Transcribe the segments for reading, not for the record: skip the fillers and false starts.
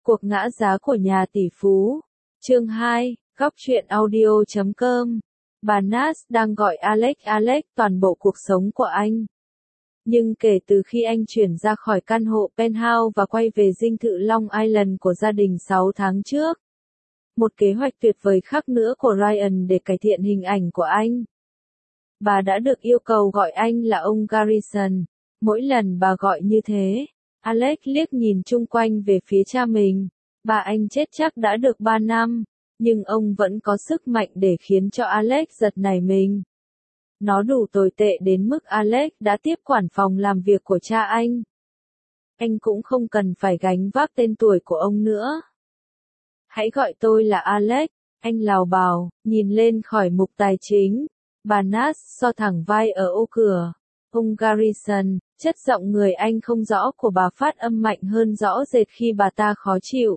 Cuộc ngã giá của nhà tỷ phú. Chương 2, góc truyện audio.com. Bà Nas đang gọi Alex toàn bộ cuộc sống của anh. Nhưng kể từ khi anh chuyển ra khỏi căn hộ penthouse và quay về dinh thự Long Island của gia đình 6 tháng trước, một kế hoạch tuyệt vời khác nữa của Ryan để cải thiện hình ảnh của anh. Bà đã được yêu cầu gọi anh là ông Garrison. Mỗi lần bà gọi như thế, Alex liếc nhìn chung quanh về phía cha mình. Bà anh chết chắc đã được 3 năm, nhưng ông vẫn có sức mạnh để khiến cho Alex giật nảy mình. Nó đủ tồi tệ đến mức Alex đã tiếp quản phòng làm việc của cha anh. Anh cũng không cần phải gánh vác tên tuổi của ông nữa. Hãy gọi tôi là Alex, anh lào bào, nhìn lên khỏi mục tài chính. Bà Nas so thẳng vai ở ô cửa. Ông Garrison, chất giọng người anh không rõ của bà phát âm mạnh hơn rõ rệt khi bà ta khó chịu.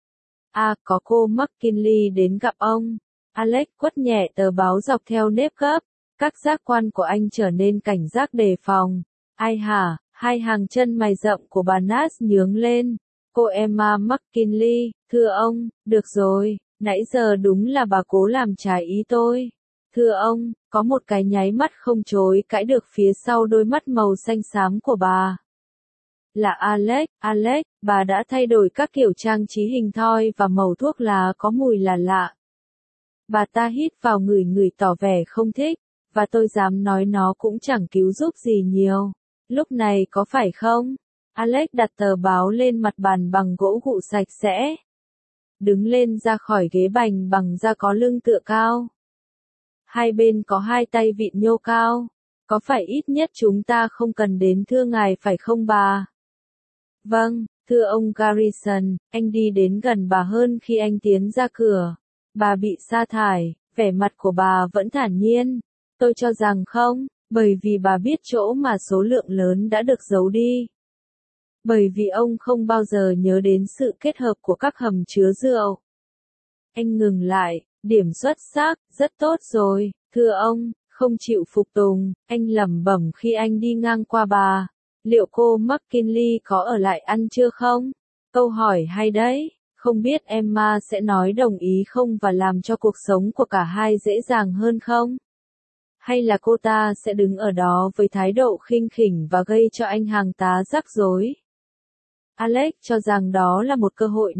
Có cô McKinley đến gặp ông. Alex quất nhẹ tờ báo dọc theo nếp gấp. Các giác quan của anh trở nên cảnh giác đề phòng. Ai hả? Hai hàng chân mày rậm của bà Nas nhướng lên. Cô Emma McKinley, thưa ông, được rồi, nãy giờ đúng là bà cố làm trái ý tôi. Thưa ông, có một cái nháy mắt không chối cãi được phía sau đôi mắt màu xanh xám của bà. Là Alex, bà đã thay đổi các kiểu trang trí hình thoi và màu thuốc lá có mùi là lạ. Bà ta hít vào ngửi tỏ vẻ không thích, và tôi dám nói nó cũng chẳng cứu giúp gì nhiều. Lúc này có phải không? Alex đặt tờ báo lên mặt bàn bằng gỗ gụ sạch sẽ. Đứng lên ra khỏi ghế bành bằng da có lưng tựa cao. Hai bên có hai tay vịn nhô cao. Có phải ít nhất chúng ta không cần đến thưa ngài phải không bà? Vâng, thưa ông Garrison, anh đi đến gần bà hơn khi anh tiến ra cửa. Bà bị sa thải, vẻ mặt của bà vẫn thản nhiên. Tôi cho rằng không, bởi vì bà biết chỗ mà số lượng lớn đã được giấu đi. Bởi vì ông không bao giờ nhớ đến sự kết hợp của các hầm chứa rượu. Anh ngừng lại, điểm xuất sắc, rất tốt rồi, thưa ông, không chịu phục tùng, anh lẩm bẩm khi anh đi ngang qua bà. Liệu cô McKinley có ở lại ăn trưa không? Câu hỏi hay đấy, không biết Emma sẽ nói đồng ý không và làm cho cuộc sống của cả hai dễ dàng hơn không? Hay là cô ta sẽ đứng ở đó với thái độ khinh khỉnh và gây cho anh hàng tá rắc rối? Alex cho rằng đó là một cơ hội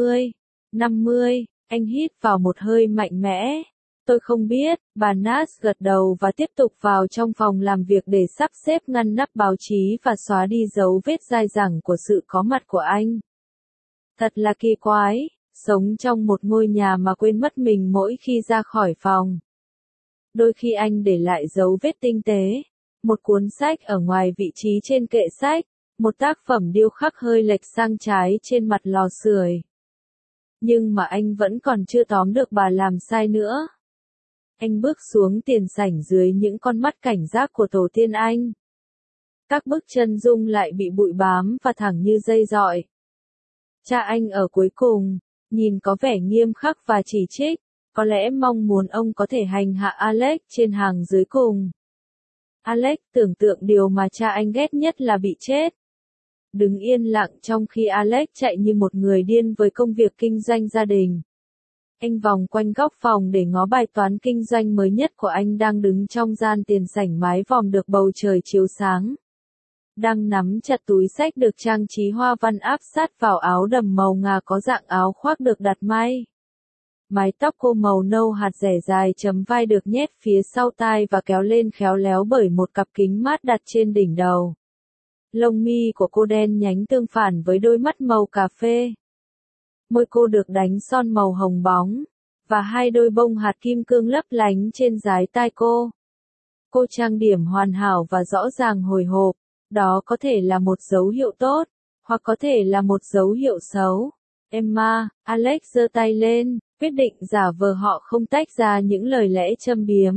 50, anh hít vào một hơi mạnh mẽ. Tôi không biết, bà Nas gật đầu và tiếp tục vào trong phòng làm việc để sắp xếp ngăn nắp báo chí và xóa đi dấu vết dai dẳng của sự có mặt của anh. Thật là kỳ quái, sống trong một ngôi nhà mà quên mất mình mỗi khi ra khỏi phòng. Đôi khi anh để lại dấu vết tinh tế, một cuốn sách ở ngoài vị trí trên kệ sách, một tác phẩm điêu khắc hơi lệch sang trái trên mặt lò sưởi. Nhưng mà anh vẫn còn chưa tóm được bà làm sai nữa. Anh bước xuống tiền sảnh dưới những con mắt cảnh giác của tổ tiên anh. Các bước chân rung lại bị bụi bám và thẳng như dây dọi. Cha anh ở cuối cùng, nhìn có vẻ nghiêm khắc và chỉ trích, có lẽ mong muốn ông có thể hành hạ Alex trên hàng dưới cùng. Alex tưởng tượng điều mà cha anh ghét nhất là bị chết. Đứng yên lặng trong khi Alex chạy như một người điên với công việc kinh doanh gia đình. Anh vòng quanh góc phòng để ngó bài toán kinh doanh mới nhất của anh đang đứng trong gian tiền sảnh mái vòm được bầu trời chiếu sáng. Đang nắm chặt túi xách được trang trí hoa văn áp sát vào áo đầm màu ngà có dạng áo khoác được đặt may. Mái tóc cô màu nâu hạt rẻ dài chấm vai được nhét phía sau tai và kéo lên khéo léo bởi một cặp kính mát đặt trên đỉnh đầu. Lông mi của cô đen nhánh tương phản với đôi mắt màu cà phê. Môi cô được đánh son màu hồng bóng, và hai đôi bông hạt kim cương lấp lánh trên dái tai cô. Cô trang điểm hoàn hảo và rõ ràng hồi hộp, đó có thể là một dấu hiệu tốt, hoặc có thể là một dấu hiệu xấu. Emma, Alex giơ tay lên, quyết định giả vờ họ không tách ra những lời lẽ châm biếm.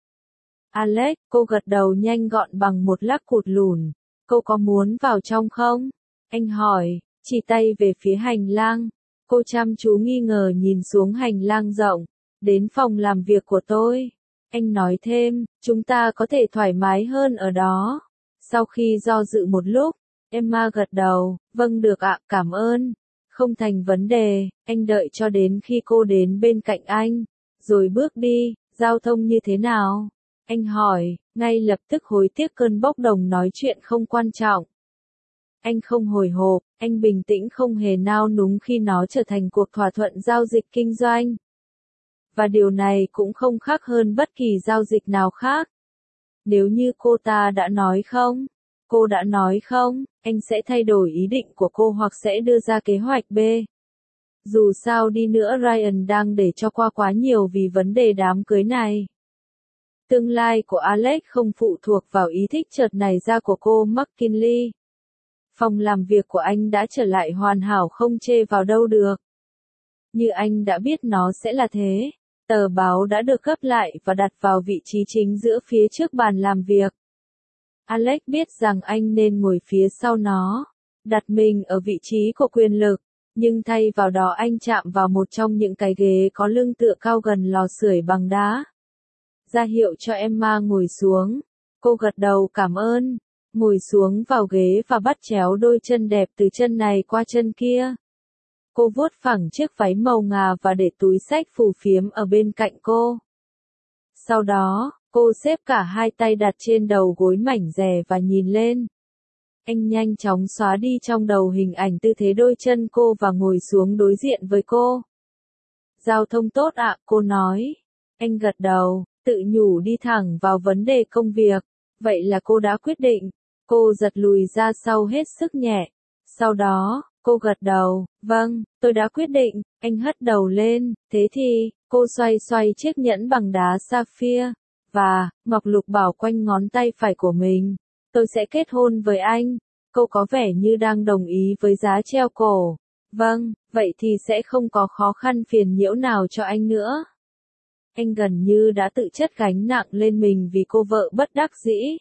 Alex, cô gật đầu nhanh gọn bằng một lắc cụt lùn. Cô có muốn vào trong không? Anh hỏi, chỉ tay về phía hành lang. Cô chăm chú nghi ngờ nhìn xuống hành lang rộng, đến phòng làm việc của tôi. Anh nói thêm, chúng ta có thể thoải mái hơn ở đó. Sau khi do dự một lúc, Emma gật đầu, vâng được ạ, cảm ơn. Không thành vấn đề, anh đợi cho đến khi cô đến bên cạnh anh, rồi bước đi. Giao thông như thế nào? Anh hỏi, ngay lập tức hối tiếc cơn bốc đồng nói chuyện không quan trọng. Anh không hồi hộp, anh bình tĩnh không hề nao núng khi nó trở thành cuộc thỏa thuận giao dịch kinh doanh. Và điều này cũng không khác hơn bất kỳ giao dịch nào khác. Nếu như cô ta đã nói không, cô đã nói không, anh sẽ thay đổi ý định của cô hoặc sẽ đưa ra kế hoạch B. Dù sao đi nữa Ryan đang để cho qua quá nhiều vì vấn đề đám cưới này. Tương lai của Alex không phụ thuộc vào ý thích chợt nảy ra của cô McKinley. Phòng làm việc của anh đã trở lại hoàn hảo không chê vào đâu được. Như anh đã biết nó sẽ là thế. Tờ báo đã được gấp lại và đặt vào vị trí chính giữa phía trước bàn làm việc. Alex biết rằng anh nên ngồi phía sau nó, đặt mình ở vị trí của quyền lực, nhưng thay vào đó anh chạm vào một trong những cái ghế có lưng tựa cao gần lò sưởi bằng đá. Ra hiệu cho Emma ngồi xuống. Cô gật đầu cảm ơn, ngồi xuống vào ghế và bắt chéo đôi chân đẹp từ chân này qua chân kia. Cô vuốt phẳng chiếc váy màu ngà và để túi xách phù phiếm ở bên cạnh cô. Sau đó, cô xếp cả hai tay đặt trên đầu gối mảnh dè và nhìn lên. Anh nhanh chóng xóa đi trong đầu hình ảnh tư thế đôi chân cô và ngồi xuống đối diện với cô. Giao thông tốt ạ, cô nói. Anh gật đầu, tự nhủ đi thẳng vào vấn đề công việc. Vậy là cô đã quyết định. Cô giật lùi ra sau hết sức nhẹ. Sau đó, cô gật đầu, vâng, tôi đã quyết định. Anh hất đầu lên, thế thì, cô xoay xoay chiếc nhẫn bằng đá sapphire, và, ngọc lục bảo quanh ngón tay phải của mình. Tôi sẽ kết hôn với anh. Cô có vẻ như đang đồng ý với giá treo cổ. Vâng, vậy thì sẽ không có khó khăn phiền nhiễu nào cho anh nữa. Anh gần như đã tự chất gánh nặng lên mình vì cô vợ bất đắc dĩ.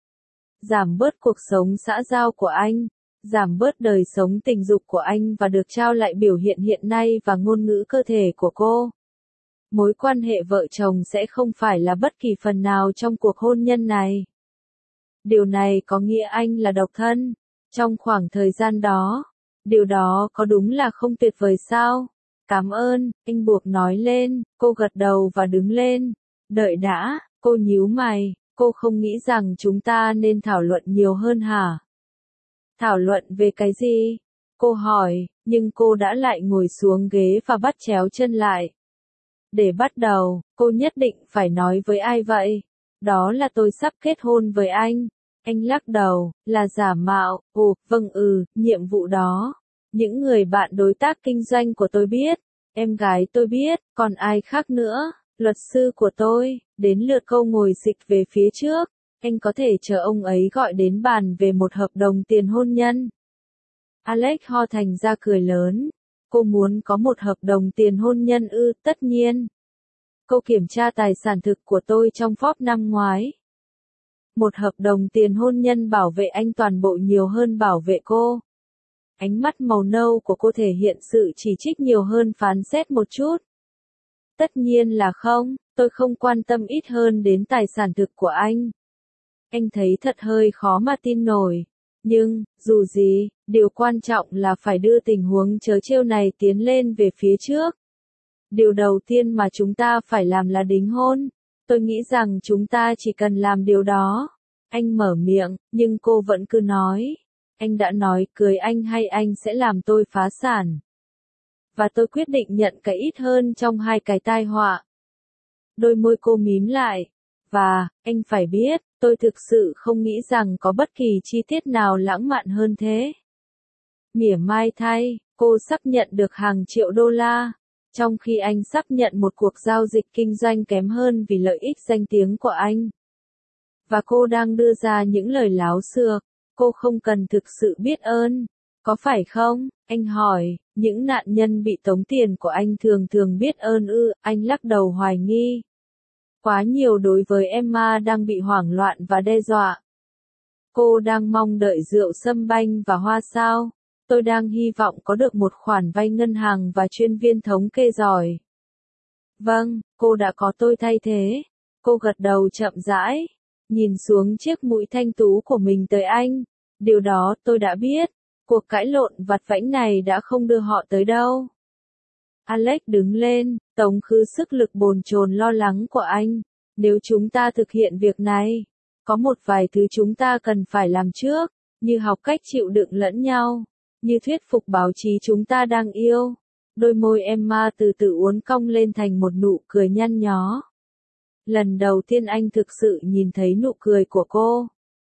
Giảm bớt cuộc sống xã giao của anh, giảm bớt đời sống tình dục của anh và được trao lại biểu hiện hiện nay và ngôn ngữ cơ thể của cô. Mối quan hệ vợ chồng sẽ không phải là bất kỳ phần nào trong cuộc hôn nhân này. Điều này có nghĩa anh là độc thân. Trong khoảng thời gian đó, điều đó có đúng là không tuyệt vời sao? Cảm ơn, anh buộc nói lên, cô gật đầu và đứng lên. Đợi đã, cô nhíu mày, cô không nghĩ rằng chúng ta nên thảo luận nhiều hơn hả? Thảo luận về cái gì? Cô hỏi, nhưng cô đã lại ngồi xuống ghế và bắt chéo chân lại. Để bắt đầu, cô nhất định phải nói với ai vậy? Đó là tôi sắp kết hôn với anh. Anh lắc đầu, là giả mạo. Ồ, vâng nhiệm vụ đó. Những người bạn đối tác kinh doanh của tôi biết, em gái tôi biết, còn ai khác nữa, luật sư của tôi, đến lượt cô ngồi xịch về phía trước. Anh có thể chờ ông ấy gọi đến bàn về một hợp đồng tiền hôn nhân. Alex ho thành ra cười lớn. Cô muốn có một hợp đồng tiền hôn nhân ư? Tất nhiên. Cô kiểm tra tài sản thực của tôi trong Forbes năm ngoái. Một hợp đồng tiền hôn nhân bảo vệ anh toàn bộ nhiều hơn bảo vệ cô. Ánh mắt màu nâu của cô thể hiện sự chỉ trích nhiều hơn phán xét một chút. Tất nhiên là không, tôi không quan tâm ít hơn đến tài sản thực của anh. Anh thấy thật hơi khó mà tin nổi. Nhưng, dù gì, điều quan trọng là phải đưa tình huống trớ trêu này tiến lên về phía trước. Điều đầu tiên mà chúng ta phải làm là đính hôn. Tôi nghĩ rằng chúng ta chỉ cần làm điều đó. Anh mở miệng, nhưng cô vẫn cứ nói. Anh đã nói cưới anh hay anh sẽ làm tôi phá sản. Và tôi quyết định nhận cái ít hơn trong hai cái tai họa. Đôi môi cô mím lại. Và, anh phải biết, tôi thực sự không nghĩ rằng có bất kỳ chi tiết nào lãng mạn hơn thế. Mỉa mai thay, cô sắp nhận được hàng triệu đô la, trong khi anh sắp nhận một cuộc giao dịch kinh doanh kém hơn vì lợi ích danh tiếng của anh. Và cô đang đưa ra những lời láo xược, cô không cần thực sự biết ơn. Có phải không? Anh hỏi, những nạn nhân bị tống tiền của anh thường thường biết ơn ư? Anh lắc đầu hoài nghi. Quá nhiều đối với Emma đang bị hoảng loạn và đe dọa. Cô đang mong đợi rượu sâm banh và hoa sao. Tôi đang hy vọng có được một khoản vay ngân hàng và chuyên viên thống kê giỏi. Vâng, cô đã có tôi thay thế. Cô gật đầu chậm rãi, nhìn xuống chiếc mũi thanh tú của mình tới anh. Điều đó tôi đã biết. Cuộc cãi lộn vặt vãnh này đã không đưa họ tới đâu. Alex đứng lên, tống khứ sức lực bồn chồn lo lắng của anh. Nếu chúng ta thực hiện việc này, có một vài thứ chúng ta cần phải làm trước, như học cách chịu đựng lẫn nhau, như thuyết phục báo chí chúng ta đang yêu. Đôi môi Emma từ từ uốn cong lên thành một nụ cười nhăn nhó. Lần đầu tiên anh thực sự nhìn thấy nụ cười của cô.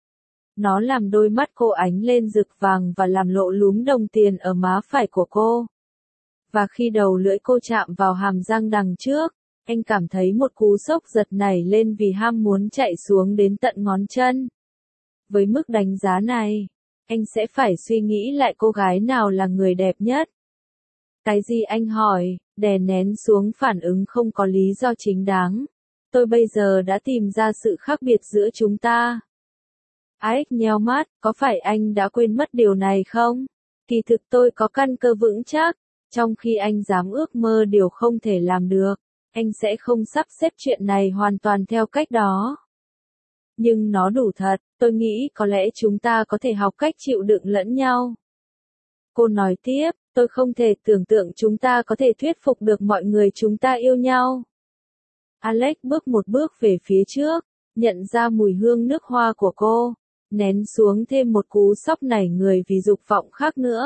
Nó làm đôi mắt cô ánh lên rực vàng và làm lộ lúm đồng tiền ở má phải của cô. Và khi đầu lưỡi cô chạm vào hàm răng đằng trước, anh cảm thấy một cú sốc giật nảy lên vì ham muốn chạy xuống đến tận ngón chân. Với mức đánh giá này, anh sẽ phải suy nghĩ lại cô gái nào là người đẹp nhất. Cái gì anh hỏi, đè nén xuống phản ứng không có lý do chính đáng. Tôi bây giờ đã tìm ra sự khác biệt giữa chúng ta. Alex nheo mắt, có phải anh đã quên mất điều này không? Kỳ thực tôi có căn cơ vững chắc, trong khi anh dám ước mơ điều không thể làm được, anh sẽ không sắp xếp chuyện này hoàn toàn theo cách đó. Nhưng nó đủ thật, tôi nghĩ có lẽ chúng ta có thể học cách chịu đựng lẫn nhau. Cô nói tiếp, tôi không thể tưởng tượng chúng ta có thể thuyết phục được mọi người chúng ta yêu nhau. Alex bước một bước về phía trước, nhận ra mùi hương nước hoa của cô, nén xuống thêm một cú sốc nảy người vì dục vọng khác nữa.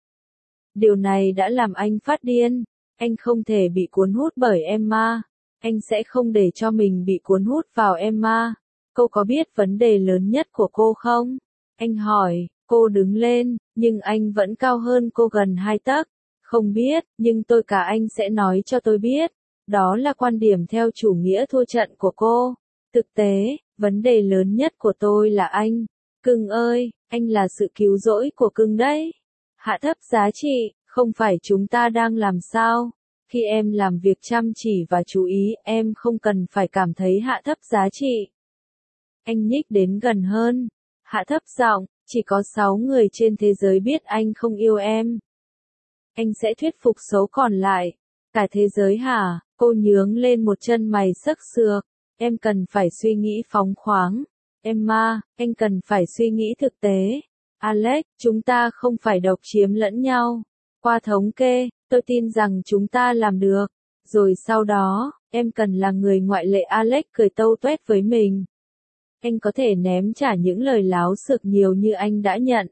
Điều này đã làm anh phát điên, anh không thể bị cuốn hút bởi Emma, anh sẽ không để cho mình bị cuốn hút vào Emma. Cô có biết vấn đề lớn nhất của cô không? Anh hỏi, cô đứng lên, nhưng anh vẫn cao hơn cô gần 2 tấc. Không biết, nhưng tôi cả anh sẽ nói cho tôi biết. Đó là quan điểm theo chủ nghĩa thua trận của cô. Thực tế, vấn đề lớn nhất của tôi là anh. Cưng ơi, anh là sự cứu rỗi của cưng đấy. Hạ thấp giá trị, không phải chúng ta đang làm sao? Khi em làm việc chăm chỉ và chú ý, em không cần phải cảm thấy hạ thấp giá trị. Anh nhích đến gần hơn. Hạ thấp giọng, chỉ có 6 người trên thế giới biết anh không yêu em. Anh sẽ thuyết phục số còn lại. Cả thế giới hả? Cô nhướng lên một chân mày sắc sược. Em cần phải suy nghĩ phóng khoáng. Emma, anh cần phải suy nghĩ thực tế. Alex, chúng ta không phải độc chiếm lẫn nhau. Qua thống kê, tôi tin rằng chúng ta làm được. Rồi sau đó, em cần là người ngoại lệ. Alex cười tâu tuét với mình. Anh có thể ném trả những lời láo xược nhiều như anh đã nhận.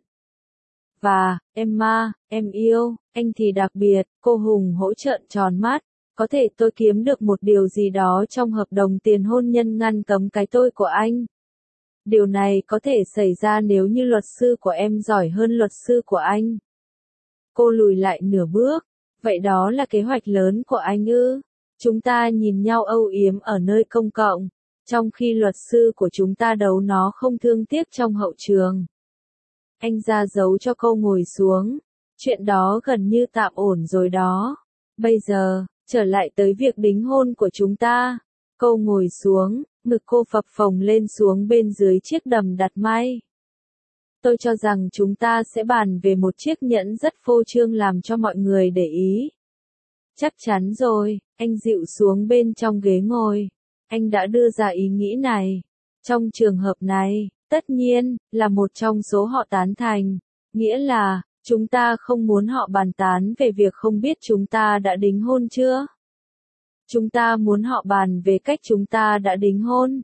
Và, Emma, em yêu, anh thì đặc biệt, cô hùng hỗ trợn tròn mắt. Có thể tôi kiếm được một điều gì đó trong hợp đồng tiền hôn nhân ngăn cấm cái tôi của anh. Điều này có thể xảy ra nếu như luật sư của em giỏi hơn luật sư của anh. Cô lùi lại nửa bước. Vậy đó là kế hoạch lớn của anh ư? Chúng ta nhìn nhau âu yếm ở nơi công cộng, trong khi luật sư của chúng ta đấu nó không thương tiếc trong hậu trường. Anh ra dấu cho cô ngồi xuống. Chuyện đó gần như tạm ổn rồi đó. Bây giờ, trở lại tới việc đính hôn của chúng ta. Cô ngồi xuống, ngực cô phập phồng lên xuống bên dưới chiếc đầm đặt may. Tôi cho rằng chúng ta sẽ bàn về một chiếc nhẫn rất phô trương làm cho mọi người để ý. Chắc chắn rồi, anh dịu xuống bên trong ghế ngồi. Anh đã đưa ra ý nghĩ này. Trong trường hợp này, tất nhiên, là một trong số họ tán thành. Nghĩa là, chúng ta không muốn họ bàn tán về việc không biết chúng ta đã đính hôn chưa. Chúng ta muốn họ bàn về cách chúng ta đã đính hôn.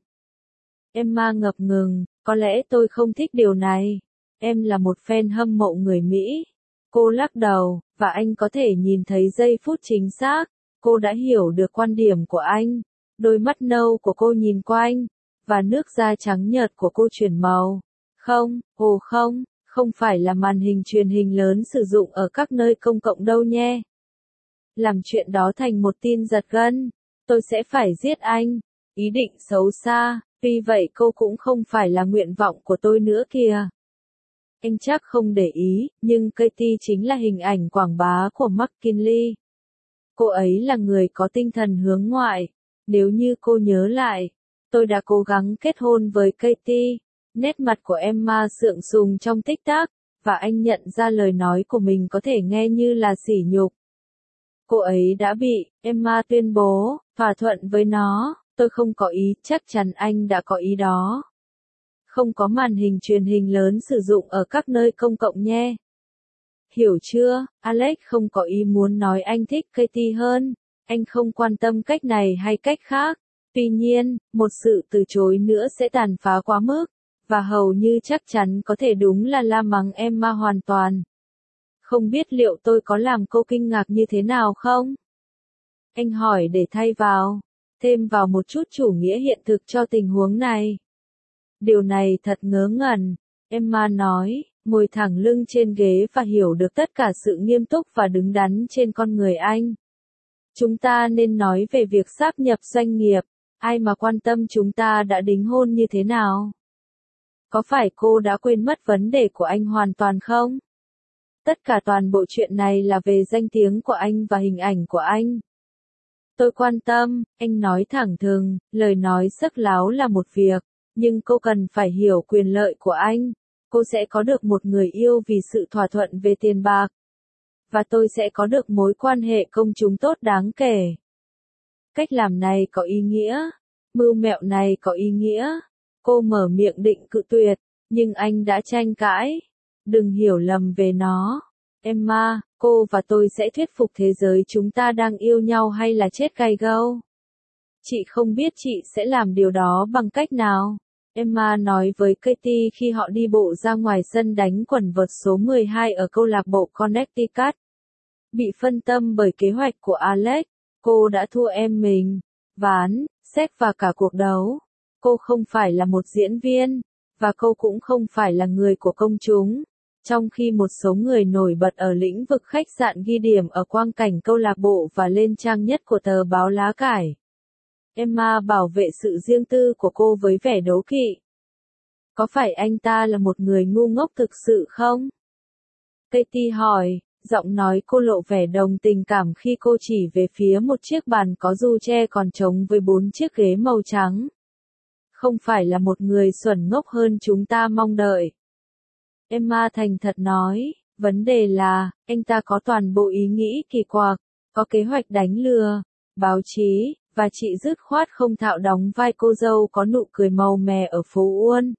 Emma ngập ngừng, có lẽ tôi không thích điều này. Em là một fan hâm mộ người Mỹ. Cô lắc đầu, và anh có thể nhìn thấy giây phút chính xác. Cô đã hiểu được quan điểm của anh. Đôi mắt nâu của cô nhìn quanh, và nước da trắng nhợt của cô chuyển màu. Không, không phải là màn hình truyền hình lớn sử dụng ở các nơi công cộng đâu nhé. Làm chuyện đó thành một tin giật gân. Tôi sẽ phải giết anh. Ý định xấu xa, vì vậy cô cũng không phải là nguyện vọng của tôi nữa kìa. Anh chắc không để ý, nhưng Katie chính là hình ảnh quảng bá của McKinley. Cô ấy là người có tinh thần hướng ngoại. Nếu như cô nhớ lại, tôi đã cố gắng kết hôn với Katie. Nét mặt của Emma sượng sùng trong tích tắc, và anh nhận ra lời nói của mình có thể nghe như là sỉ nhục. Cô ấy đã bị, Emma tuyên bố, thỏa thuận với nó. Tôi không có ý, chắc chắn anh đã có ý đó. Không có màn hình truyền hình lớn sử dụng ở các nơi công cộng nhé. hiểu chưa? Alex không có ý muốn nói anh thích Katie hơn, anh không quan tâm cách này hay cách khác. Tuy nhiên, một sự từ chối nữa sẽ tàn phá quá mức, và hầu như chắc chắn có thể đúng là la mắng Emma hoàn toàn. Không biết liệu tôi có làm cô kinh ngạc như thế nào không? Anh hỏi để thay vào, thêm vào một chút chủ nghĩa hiện thực cho tình huống này. Điều này thật ngớ ngẩn, Emma nói, ngồi thẳng lưng trên ghế và hiểu được tất cả sự nghiêm túc và đứng đắn trên con người anh. Chúng ta nên nói về việc sáp nhập doanh nghiệp, ai mà quan tâm chúng ta đã đính hôn như thế nào? Có phải cô đã quên mất vấn đề của anh hoàn toàn không? Tất cả toàn bộ chuyện này là về danh tiếng của anh và hình ảnh của anh. Tôi quan tâm, anh nói thẳng thừng, lời nói sắc láo là một việc, nhưng cô cần phải hiểu quyền lợi của anh. Cô sẽ có được một người yêu vì sự thỏa thuận về tiền bạc. Và tôi sẽ có được mối quan hệ công chúng tốt đáng kể. Cách làm này có ý nghĩa. Mưu mẹo này có ý nghĩa. Cô mở miệng định cự tuyệt, nhưng anh đã tranh cãi. Đừng hiểu lầm về nó. Emma, cô và tôi sẽ thuyết phục thế giới chúng ta đang yêu nhau hay là chết gay go. Chị không biết chị sẽ làm điều đó bằng cách nào. Emma nói với Katie khi họ đi bộ ra ngoài sân đánh quần vợt số 12 ở câu lạc bộ Connecticut. Bị phân tâm bởi kế hoạch của Alex, cô đã thua em mình, ván, xét và cả cuộc đấu. Cô không phải là một diễn viên, và cô cũng không phải là người của công chúng. Trong khi một số người nổi bật ở lĩnh vực khách sạn ghi điểm ở quang cảnh câu lạc bộ và lên trang nhất của tờ báo lá cải. Emma bảo vệ sự riêng tư của cô với vẻ đố kỵ. Có phải anh ta là một người ngu ngốc thực sự không? Katie hỏi, giọng nói cô lộ vẻ đồng tình cảm khi cô chỉ về phía một chiếc bàn có du tre còn trống với 4 chiếc ghế màu trắng. Không phải là một người xuẩn ngốc hơn chúng ta mong đợi. Emma thành thật nói, vấn đề là, anh ta có toàn bộ ý nghĩ kỳ quặc, có kế hoạch đánh lừa, báo chí, và chị dứt khoát không thạo đóng vai cô dâu có nụ cười màu mè ở phố Uôn.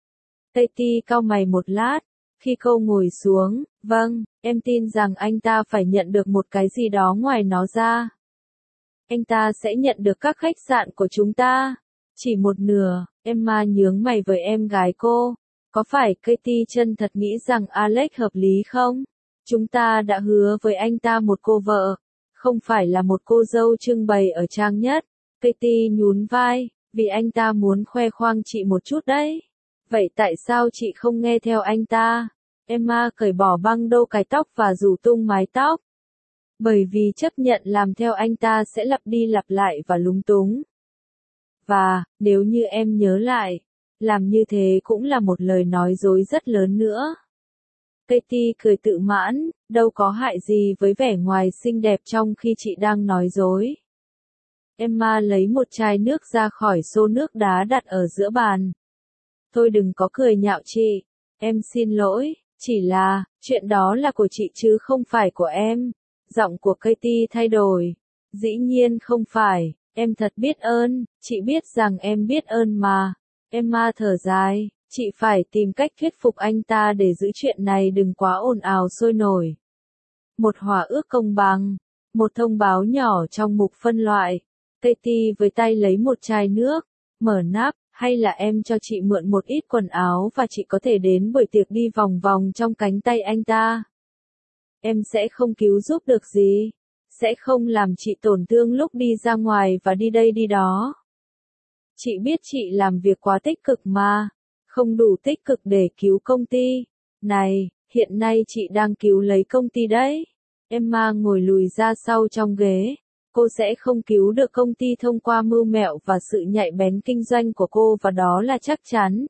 Katie cau mày một lát, khi cô ngồi xuống, vâng, em tin rằng anh ta phải nhận được một cái gì đó ngoài nó ra. Anh ta sẽ nhận được các khách sạn của chúng ta. Chỉ một nửa, Emma nhướng mày với em gái cô. Có phải Katie chân thật nghĩ rằng Alex hợp lý không? Chúng ta đã hứa với anh ta một cô vợ, không phải là một cô dâu trưng bày ở trang nhất. Katie nhún vai, vì anh ta muốn khoe khoang chị một chút đấy. Vậy tại sao chị không nghe theo anh ta? Emma cởi bỏ băng đô cài tóc và rủ tung mái tóc. Bởi vì chấp nhận làm theo anh ta sẽ lặp đi lặp lại và lúng túng. Và, nếu như em nhớ lại, làm như thế cũng là một lời nói dối rất lớn nữa. Katie cười tự mãn, đâu có hại gì với vẻ ngoài xinh đẹp trong khi chị đang nói dối. Emma lấy một chai nước ra khỏi xô nước đá đặt ở giữa bàn. Thôi đừng có cười nhạo chị, em xin lỗi, chỉ là, chuyện đó là của chị chứ không phải của em. Giọng của Katie thay đổi. Dĩ nhiên không phải, em thật biết ơn, chị biết rằng em biết ơn mà. Emma thở dài, chị phải tìm cách thuyết phục anh ta để giữ chuyện này đừng quá ồn ào sôi nổi. Một hòa ước công bằng, một thông báo nhỏ trong mục phân loại. Katie với tay lấy một chai nước, mở nắp, hay là em cho chị mượn một ít quần áo và chị có thể đến buổi tiệc đi vòng vòng trong cánh tay anh ta. Em sẽ không cứu giúp được gì, sẽ không làm chị tổn thương lúc đi ra ngoài và đi đây đi đó. Chị biết chị làm việc quá tích cực mà, không đủ tích cực để cứu công ty. Này, hiện nay chị đang cứu lấy công ty đấy. Emma ngồi lùi ra sau trong ghế. Cô sẽ không cứu được công ty thông qua mưu mẹo và sự nhạy bén kinh doanh của cô và đó là chắc chắn.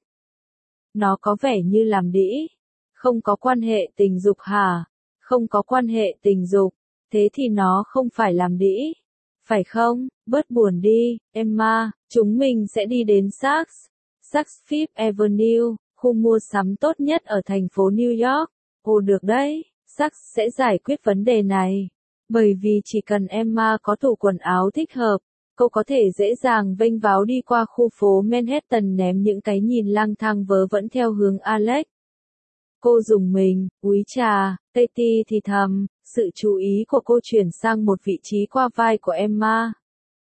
Nó có vẻ như làm đĩ. Không có quan hệ tình dục hả? Không có quan hệ tình dục. Thế thì nó không phải làm đĩ. Phải không? Bớt buồn đi, Emma. Chúng mình sẽ đi đến Saks Fifth Avenue, khu mua sắm tốt nhất ở thành phố New York. Ồ được đấy, Saks sẽ giải quyết vấn đề này. Bởi vì chỉ cần Emma có tủ quần áo thích hợp, cô có thể dễ dàng vênh váo đi qua khu phố Manhattan ném những cái nhìn lang thang vớ vẩn theo hướng Alex. Cô dùng mình, úi trà, Katie thì thầm, sự chú ý của cô chuyển sang một vị trí qua vai của Emma.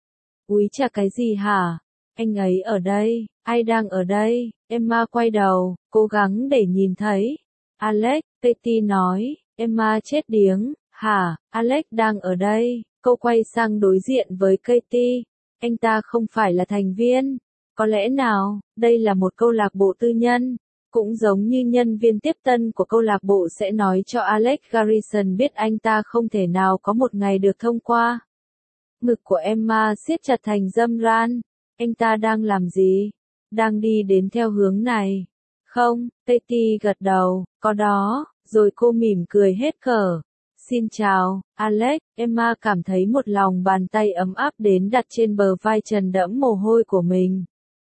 Úi trà cái gì hả? Anh ấy ở đây, ai đang ở đây? Emma quay đầu, cố gắng để nhìn thấy. Alex, Katie nói, Emma chết điếng, hả, Alex đang ở đây. Cô quay sang đối diện với Katie. Anh ta không phải là thành viên. Có lẽ nào, đây là một câu lạc bộ tư nhân. Cũng giống như nhân viên tiếp tân của câu lạc bộ sẽ nói cho Alex Garrison biết anh ta không thể nào có một ngày được thông qua. Ngực của Emma siết chặt thành dâm ran. Anh ta đang làm gì? Đang đi đến theo hướng này. Không, Katie gật đầu, có đó, rồi cô mỉm cười hết cỡ. Xin chào, Alex, Emma cảm thấy một lòng bàn tay ấm áp đến đặt trên bờ vai trần đẫm mồ hôi của mình.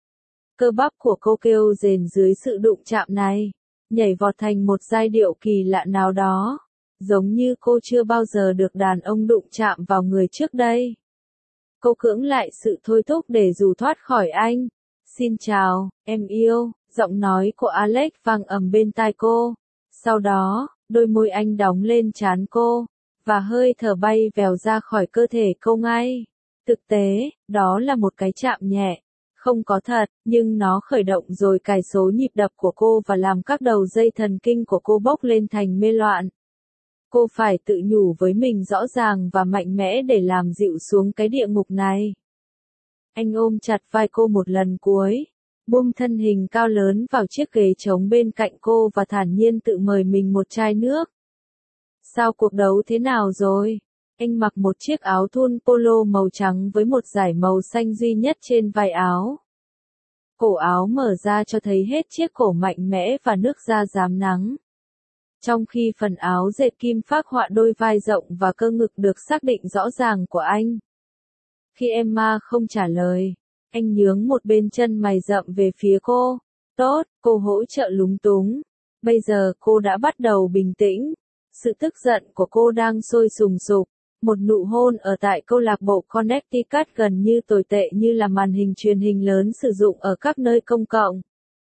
Cơ bắp của cô kêu rền dưới sự đụng chạm này, nhảy vọt thành một giai điệu kỳ lạ nào đó, giống như cô chưa bao giờ được đàn ông đụng chạm vào người trước đây. Cô cưỡng lại sự thôi thúc để dù thoát khỏi anh. Xin chào, em yêu, giọng nói của Alex vang ầm bên tai cô. Sau đó, đôi môi anh đóng lên trán cô, và hơi thở bay vèo ra khỏi cơ thể cô ngay. Thực tế, đó là một cái chạm nhẹ. Không có thật, nhưng nó khởi động rồi cài số nhịp đập của cô và làm các đầu dây thần kinh của cô bốc lên thành mê loạn. Cô phải tự nhủ với mình rõ ràng và mạnh mẽ để làm dịu xuống cái địa ngục này. Anh ôm chặt vai cô một lần cuối, buông thân hình cao lớn vào chiếc ghế trống bên cạnh cô và thản nhiên tự mời mình một chai nước. Sao cuộc đấu thế nào rồi? Anh mặc một chiếc áo thun polo màu trắng với một dải màu xanh duy nhất trên vai áo. Cổ áo mở ra cho thấy hết chiếc cổ mạnh mẽ và nước da rám nắng. Trong khi phần áo dệt kim phác họa đôi vai rộng và cơ ngực được xác định rõ ràng của anh. Khi Emma không trả lời, anh nhướng một bên chân mày rậm về phía cô. Tốt, cô hỗ trợ lúng túng. Bây giờ cô đã bắt đầu bình tĩnh. Sự tức giận của cô đang sôi sùng sục. Một nụ hôn ở tại câu lạc bộ Connecticut gần như tồi tệ như là màn hình truyền hình lớn sử dụng ở các nơi công cộng.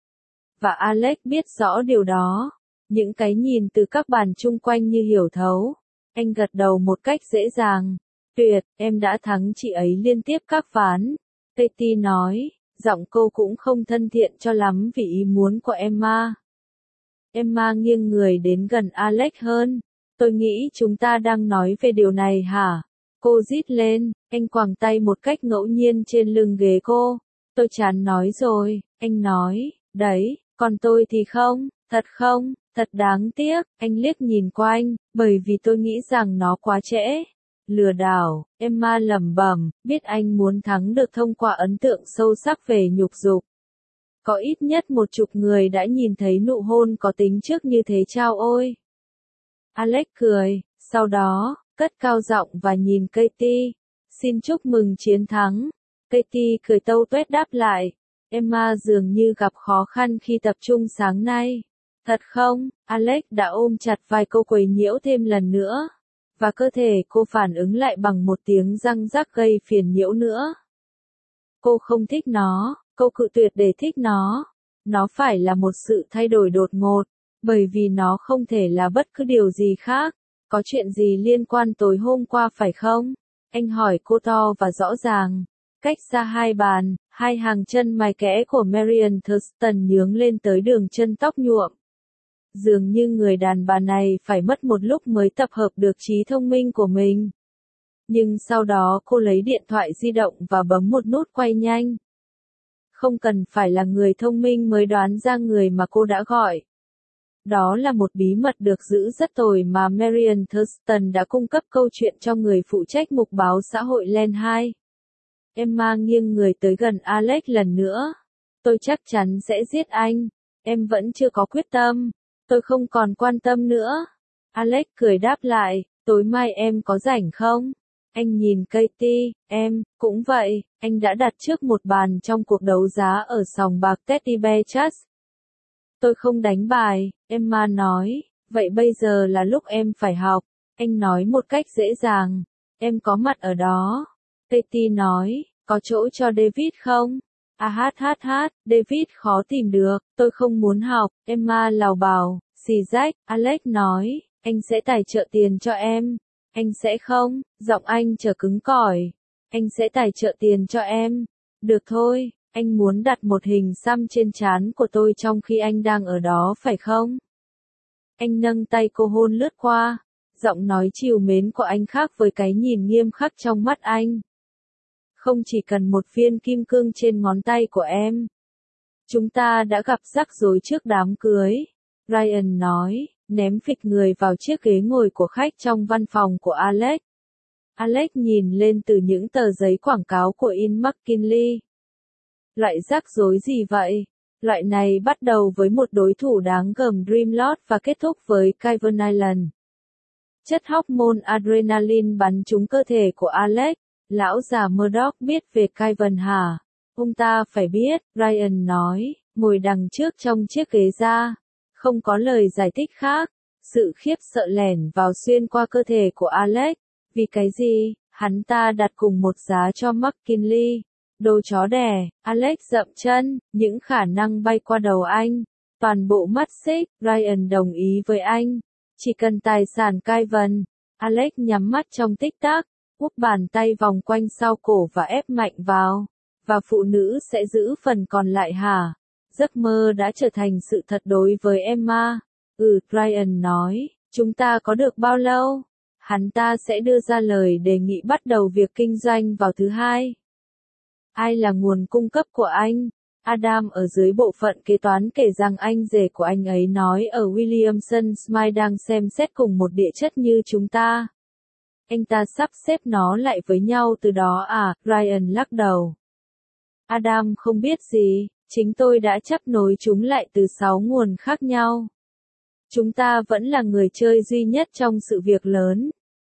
Và Alex biết rõ điều đó. Những cái nhìn từ các bàn chung quanh như hiểu thấu. Anh gật đầu một cách dễ dàng. Tuyệt, em đã thắng chị ấy liên tiếp các ván. Katie nói, giọng cô cũng không thân thiện cho lắm vì ý muốn của Emma. Emma nghiêng người đến gần Alex hơn. Tôi nghĩ chúng ta đang nói về điều này hả? Cô rít lên, anh quàng tay một cách ngẫu nhiên trên lưng ghế cô. Tôi chán nói rồi, anh nói, đấy, còn tôi thì không, thật không, thật đáng tiếc, anh liếc nhìn quanh, bởi vì tôi nghĩ rằng nó quá trễ. Lừa đảo, Emma lẩm bẩm, biết anh muốn thắng được thông qua ấn tượng sâu sắc về nhục dục. Có ít nhất 10 người đã nhìn thấy nụ hôn có tính trước như thế chao ôi. Alex cười, sau đó, cất cao giọng và nhìn Katie. Xin chúc mừng chiến thắng. Katie cười tâu tuét đáp lại. Emma dường như gặp khó khăn khi tập trung sáng nay. Thật không? Alex đã ôm chặt vai cô quấy nhiễu thêm lần nữa. Và cơ thể cô phản ứng lại bằng một tiếng răng rắc gây phiền nhiễu nữa. Cô không thích nó, cô cự tuyệt để thích nó. Nó phải là một sự thay đổi đột ngột, bởi vì nó không thể là bất cứ điều gì khác. Có chuyện gì liên quan tối hôm qua phải không? Anh hỏi cô to và rõ ràng. Cách xa hai bàn, hai hàng chân mày kẽ của Marian Thurston nhướng lên tới đường chân tóc nhuộm. Dường như người đàn bà này phải mất một lúc mới tập hợp được trí thông minh của mình. Nhưng sau đó cô lấy điện thoại di động và bấm một nút quay nhanh. Không cần phải là người thông minh mới đoán ra người mà cô đã gọi. Đó là một bí mật được giữ rất tồi mà Marian Thurston đã cung cấp câu chuyện cho người phụ trách mục báo xã hội Len 2. Emma nghiêng người tới gần Alex lần nữa. Tôi chắc chắn sẽ giết anh. Em vẫn chưa có quyết tâm. Tôi không còn quan tâm nữa. Alex cười đáp lại, tối mai em có rảnh không? Anh nhìn Katie, em, cũng vậy, anh đã đặt trước một bàn trong cuộc đấu giá ở sòng bạc Teddy Bear Chess. Tôi không đánh bài, Emma nói, vậy bây giờ là lúc em phải học. Anh nói một cách dễ dàng, em có mặt ở đó. Katie nói, có chỗ cho David không? David khó tìm được, tôi không muốn học, Emma lào bào, Xì rách, Alex nói, anh sẽ tài trợ tiền cho em. Anh sẽ không, giọng anh trở cứng cỏi. Anh sẽ tài trợ tiền cho em. Được thôi, anh muốn đặt một hình xăm trên trán của tôi trong khi anh đang ở đó phải không? Anh nâng tay cô hôn lướt qua. Giọng nói trìu mến của anh khác với cái nhìn nghiêm khắc trong mắt anh. Không chỉ cần một viên kim cương trên ngón tay của em. Chúng ta đã gặp rắc rối trước đám cưới. Ryan nói, ném phịch người vào chiếc ghế ngồi của khách trong văn phòng của Alex. Alex nhìn lên từ những tờ giấy quảng cáo của Ian McKinley. Loại rắc rối gì vậy? Loại này bắt đầu với một đối thủ đáng gờm Dreamlord và kết thúc với Kevin Island. Chất hormone adrenaline bắn trúng cơ thể của Alex. Lão già Murdoch biết về Kevin hả? Ông ta phải biết, Ryan nói, ngồi đằng trước trong chiếc ghế da. Không có lời giải thích khác. Sự khiếp sợ lẻn vào xuyên qua cơ thể của Alex. Vì cái gì? Hắn ta đặt cùng một giá cho McKinley. Đồ chó đẻ, Alex dậm chân, những khả năng bay qua đầu anh. Toàn bộ mắt xích, Ryan đồng ý với anh. Chỉ cần tài sản Kevin. Alex nhắm mắt trong tích tắc, úp bàn tay vòng quanh sau cổ và ép mạnh vào. Và phụ nữ sẽ giữ phần còn lại hả? Giấc mơ đã trở thành sự thật đối với Emma. Ryan nói, chúng ta có được bao lâu? Hắn ta sẽ đưa ra lời đề nghị bắt đầu việc kinh doanh vào thứ Hai. Ai là nguồn cung cấp của anh? Adam ở dưới bộ phận kế toán kể rằng anh rể của anh ấy nói ở Williamson Smith đang xem xét cùng một địa chất như chúng ta. Anh ta sắp xếp nó lại với nhau từ đó à? Ryan lắc đầu. Adam không biết gì, chính tôi đã chấp nối chúng lại từ 6 nguồn khác nhau. Chúng ta vẫn là người chơi duy nhất trong sự việc lớn.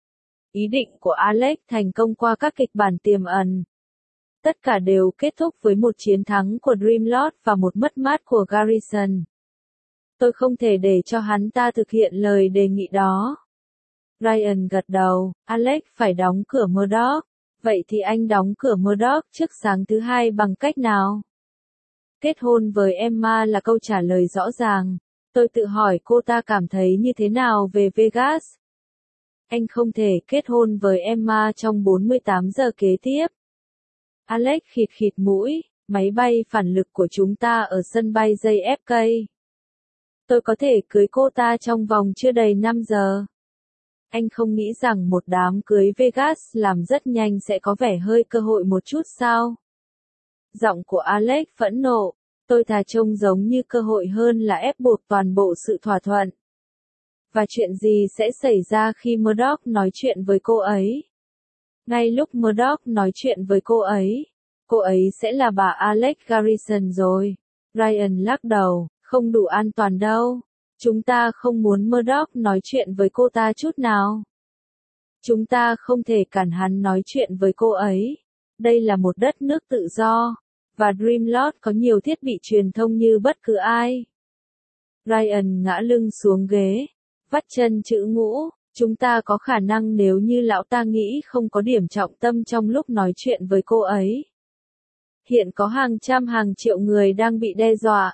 Ý định của Alex thành công qua các kịch bản tiềm ẩn. Tất cả đều kết thúc với một chiến thắng của Dreamlord và một mất mát của Garrison. Tôi không thể để cho hắn ta thực hiện lời đề nghị đó. Ryan gật đầu, Alex phải đóng cửa Murdoch. Vậy thì anh đóng cửa Murdoch trước sáng thứ Hai bằng cách nào? Kết hôn với Emma là câu trả lời rõ ràng. Tôi tự hỏi cô ta cảm thấy như thế nào về Vegas. Anh không thể kết hôn với Emma trong 48 giờ kế tiếp. Alex khịt khịt mũi, máy bay phản lực của chúng ta ở sân bay JFK. Tôi có thể cưới cô ta trong vòng chưa đầy 5 giờ. Anh không nghĩ rằng một đám cưới Vegas làm rất nhanh sẽ có vẻ hơi cơ hội một chút sao? Giọng của Alex phẫn nộ, tôi thà trông giống như cơ hội hơn là ép buộc toàn bộ sự thỏa thuận. Và chuyện gì sẽ xảy ra khi Murdoch nói chuyện với cô ấy? Ngay lúc Murdoch nói chuyện với cô ấy sẽ là bà Alex Garrison rồi. Ryan lắc đầu, không đủ an toàn đâu. Chúng ta không muốn Murdoch nói chuyện với cô ta chút nào. Chúng ta không thể cản hắn nói chuyện với cô ấy. Đây là một đất nước tự do, và Dreamlord có nhiều thiết bị truyền thông như bất cứ ai. Ryan ngã lưng xuống ghế, vắt chân chữ ngũ. Chúng ta có khả năng nếu như lão ta nghĩ không có điểm trọng tâm trong lúc nói chuyện với cô ấy. Hiện có hàng trăm hàng triệu người đang bị đe dọa.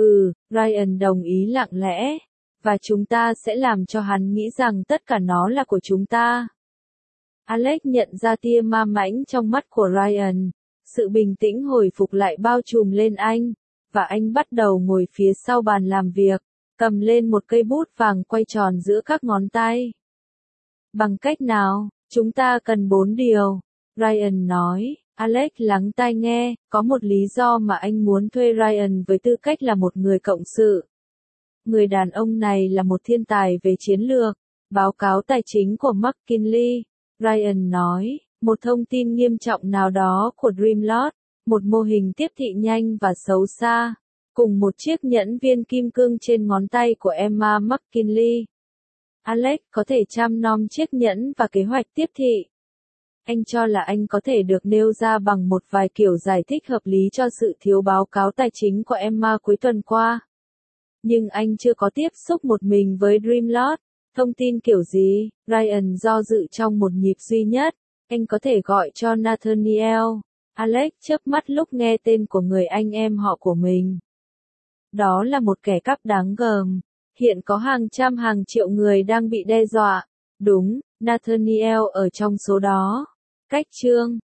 Ryan đồng ý lặng lẽ. Và chúng ta sẽ làm cho hắn nghĩ rằng tất cả nó là của chúng ta. Alex nhận ra tia ma mãnh trong mắt của Ryan. Sự bình tĩnh hồi phục lại bao trùm lên anh. Và anh bắt đầu ngồi phía sau bàn làm việc, cầm lên một cây bút vàng quay tròn giữa các ngón tay. Bằng cách nào? Chúng ta cần 4 điều. Ryan nói. Alex lắng tai nghe, có một lý do mà anh muốn thuê Ryan với tư cách là một người cộng sự. Người đàn ông này là một thiên tài về chiến lược. Báo cáo tài chính của McKinley. Ryan nói, một thông tin nghiêm trọng nào đó của Dreamlord, một mô hình tiếp thị nhanh và xấu xa, cùng một chiếc nhẫn viên kim cương trên ngón tay của Emma McKinley. Alex có thể chăm nom chiếc nhẫn và kế hoạch tiếp thị. Anh cho là anh có thể được nêu ra bằng một vài kiểu giải thích hợp lý cho sự thiếu báo cáo tài chính của Emma cuối tuần qua. Nhưng anh chưa có tiếp xúc một mình với Dreamlord. Thông tin kiểu gì? Ryan do dự trong một nhịp duy nhất. Anh có thể gọi cho Nathaniel. Alex chớp mắt lúc nghe tên của người anh em họ của mình. Đó là một kẻ cắp đáng gờm. Hiện có hàng trăm hàng triệu người đang bị đe dọa. Đúng, Nathaniel ở trong số đó. Cách chương